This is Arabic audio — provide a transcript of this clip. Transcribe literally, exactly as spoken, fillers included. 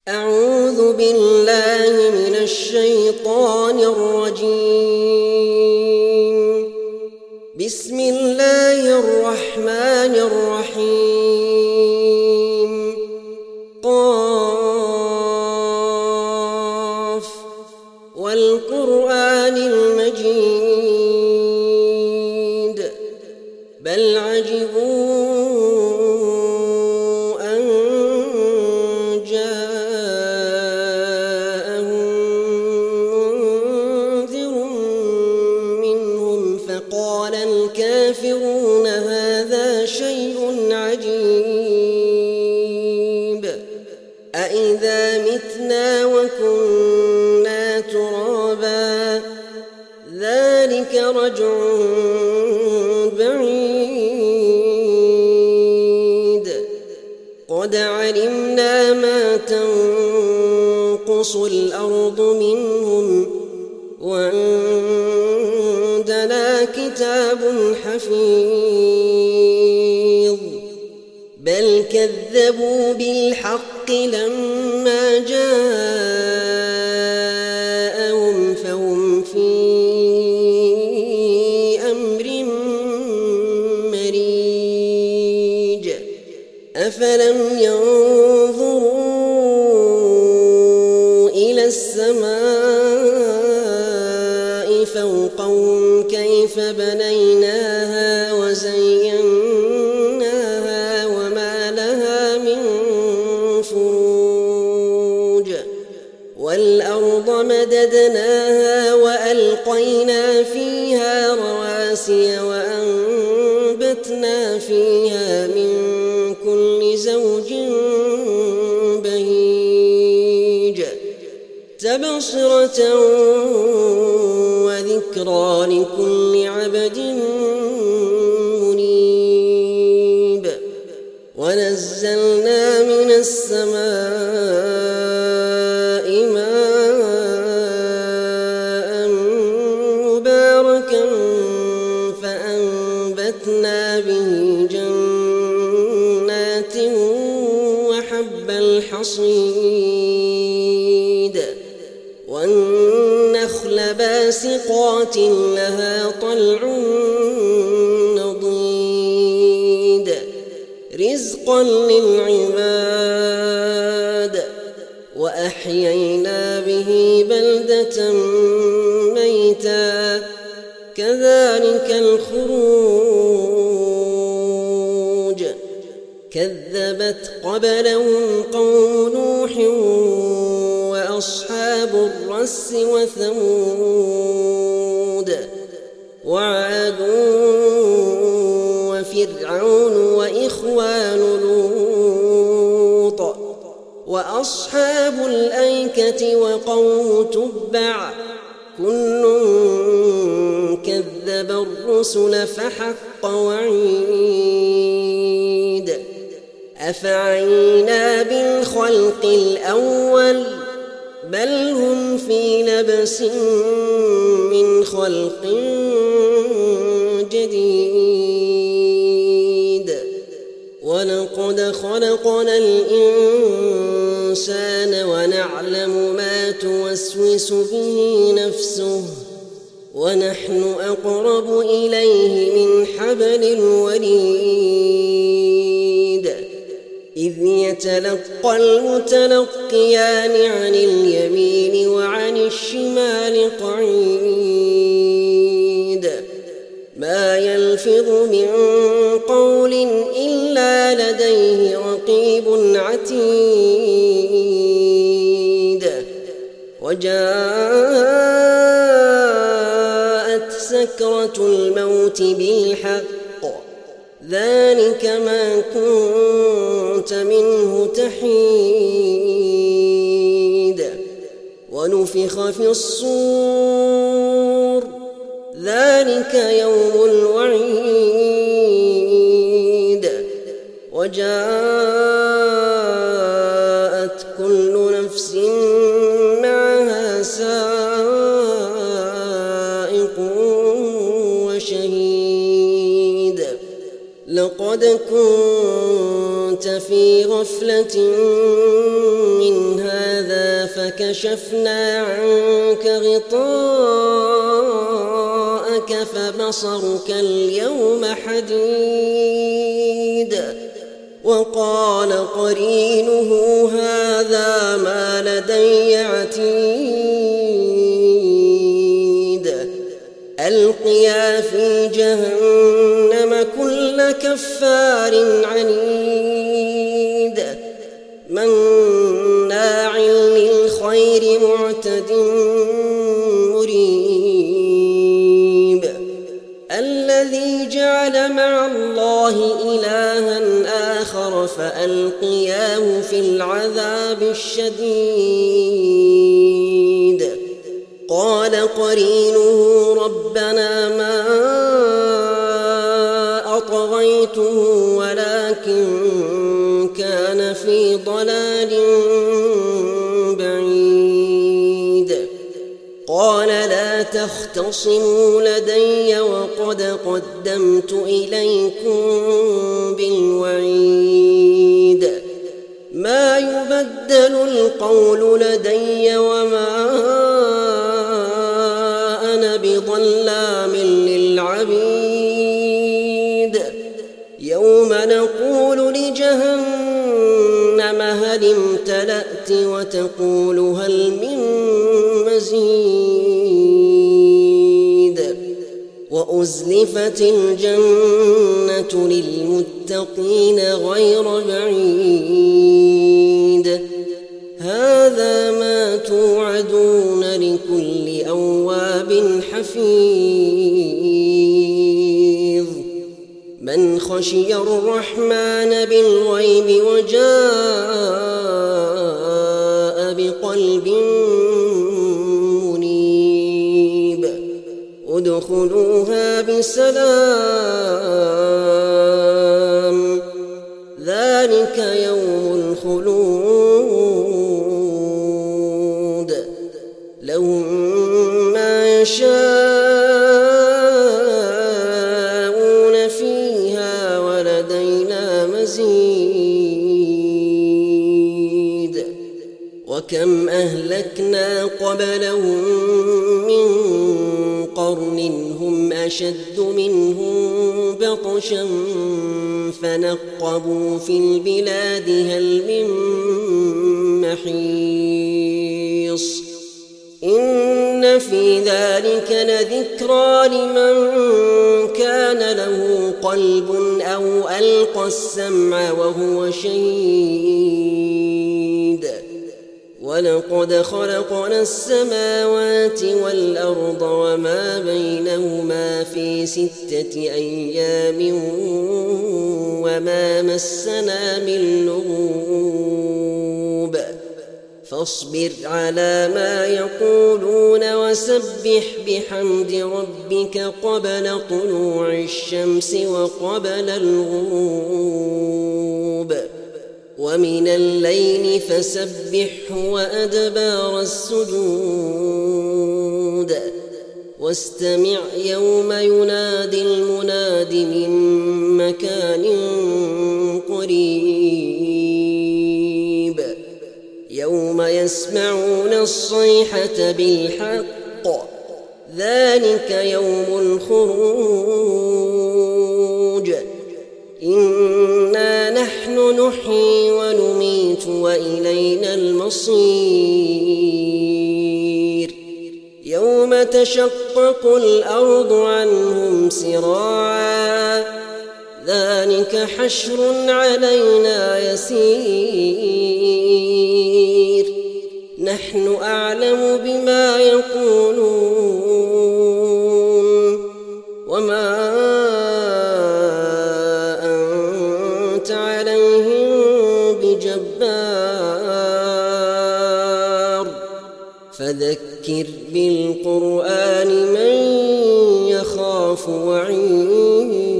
أعوذ بالله من الشيطان الرجيم. بسم الله الرحمن الرحيم. قاف والقرآن المجيد بل عجبوا قال الكافرون هذا شيء عجيب أإذا متنا وكنا ترابا ذلك رجع بعيد قد علمنا ما تنقص الأرض منهم وعندنا كتاب حفيظ بل كذبوا بالحق لما جاءهم فهم في أمر مريج أفلم ينظروا إلى السماء فوقهم كيف بنيناها وزيناها وما لها من فروج والأرض مددناها وألقينا فيها رواسي وأنبتنا فيها من كل زوج بهيج تبصرة وذكرى لكل عبد منيب ونزلنا من السماء ماء مباركا فأنبتنا به جنات وحب الحصيد والنخل باسقات لها طلع نضيد رزقا للعباد وأحيينا به بلدة ميتا كذلك الخروج كذبت قبلهم قوم نوح وأصحاب الرس وثمود وعاد وفرعون وإخوان لوط وأصحاب الأيكة وقوم تبع كل كذب الرسل فحق وعيد أفعينا بالخلق الأول بل هم في لبس من خلق جديد ولقد خلقنا الإنسان ونعلم ما توسوس به نفسه ونحن أقرب إليه من حبل الوريد إذ يتلقى المتلقيان عن اليمين وعن الشمال قعيد ما يلفظ من قول إلا لديه رقيب عتيد وجاءت سكرة الموت بالحق ذلك ما كنت منه تحيد ونفخ في الصور ذلك يوم الوعيد وجاءت كل نفس معها سائق وشهيد لقد كنت في غفلة من هذا كشفنا عنك غطاءك فبصرك اليوم حديد وقال قرينه هذا ما لدي عتيد ألقيا في جهنم كل كفار عنيد مناع للخير معتد مريب الذي جعل مع الله إلها آخر فألقياه في العذاب الشديد قال قرينه ربنا ما أطغيته ولكن كان في ضلال بعيد قال لا تختصموا لدي وقد قدمت إليكم بالوعيد ما يبدل القول لدي وما أنا بظلام للعبيد يوم نقول لجهنم هل امتلأت وتقول هل من مزيد وأزلفت الجنة للمتقين غير بعيد هذا ما توعدون لكل أواب حفيظ من خشي الرحمن بالغيب وجاء بقلب منيب ادخلوها بسلام ذلك يوم الخلود لهم ما يشاءون فيها ولدينا مزيد وكم أهلكنا قبلهم من قرن هم أشد منهم بطشا فنقبوا في البلاد هل من محيص إن في ذلك لذكرى لمن كان له قلب أو ألقى السمع وهو شهيد ولقد خلقنا السماوات والأرض وما بينهما في ستة أيام وما مسنا من لغوب فاصبر على ما يقولون وسبح بحمد ربك قبل طلوع الشمس وقبل الغروب ومن الليل فسبحه وأدبار السجود واستمع يوم ينادي المناد من مكان قريب يوم يسمعون الصيحة بالحق ذلك يوم الخروج إنا نحن نحيي ونميت وإلينا المصير يوم تشقق الأرض عنهم سراعا ذلك حشر علينا يسير نحن أعلم بما يقولون وما أنت عليهم بجبار فذكر بالقرآن من يخاف وعيد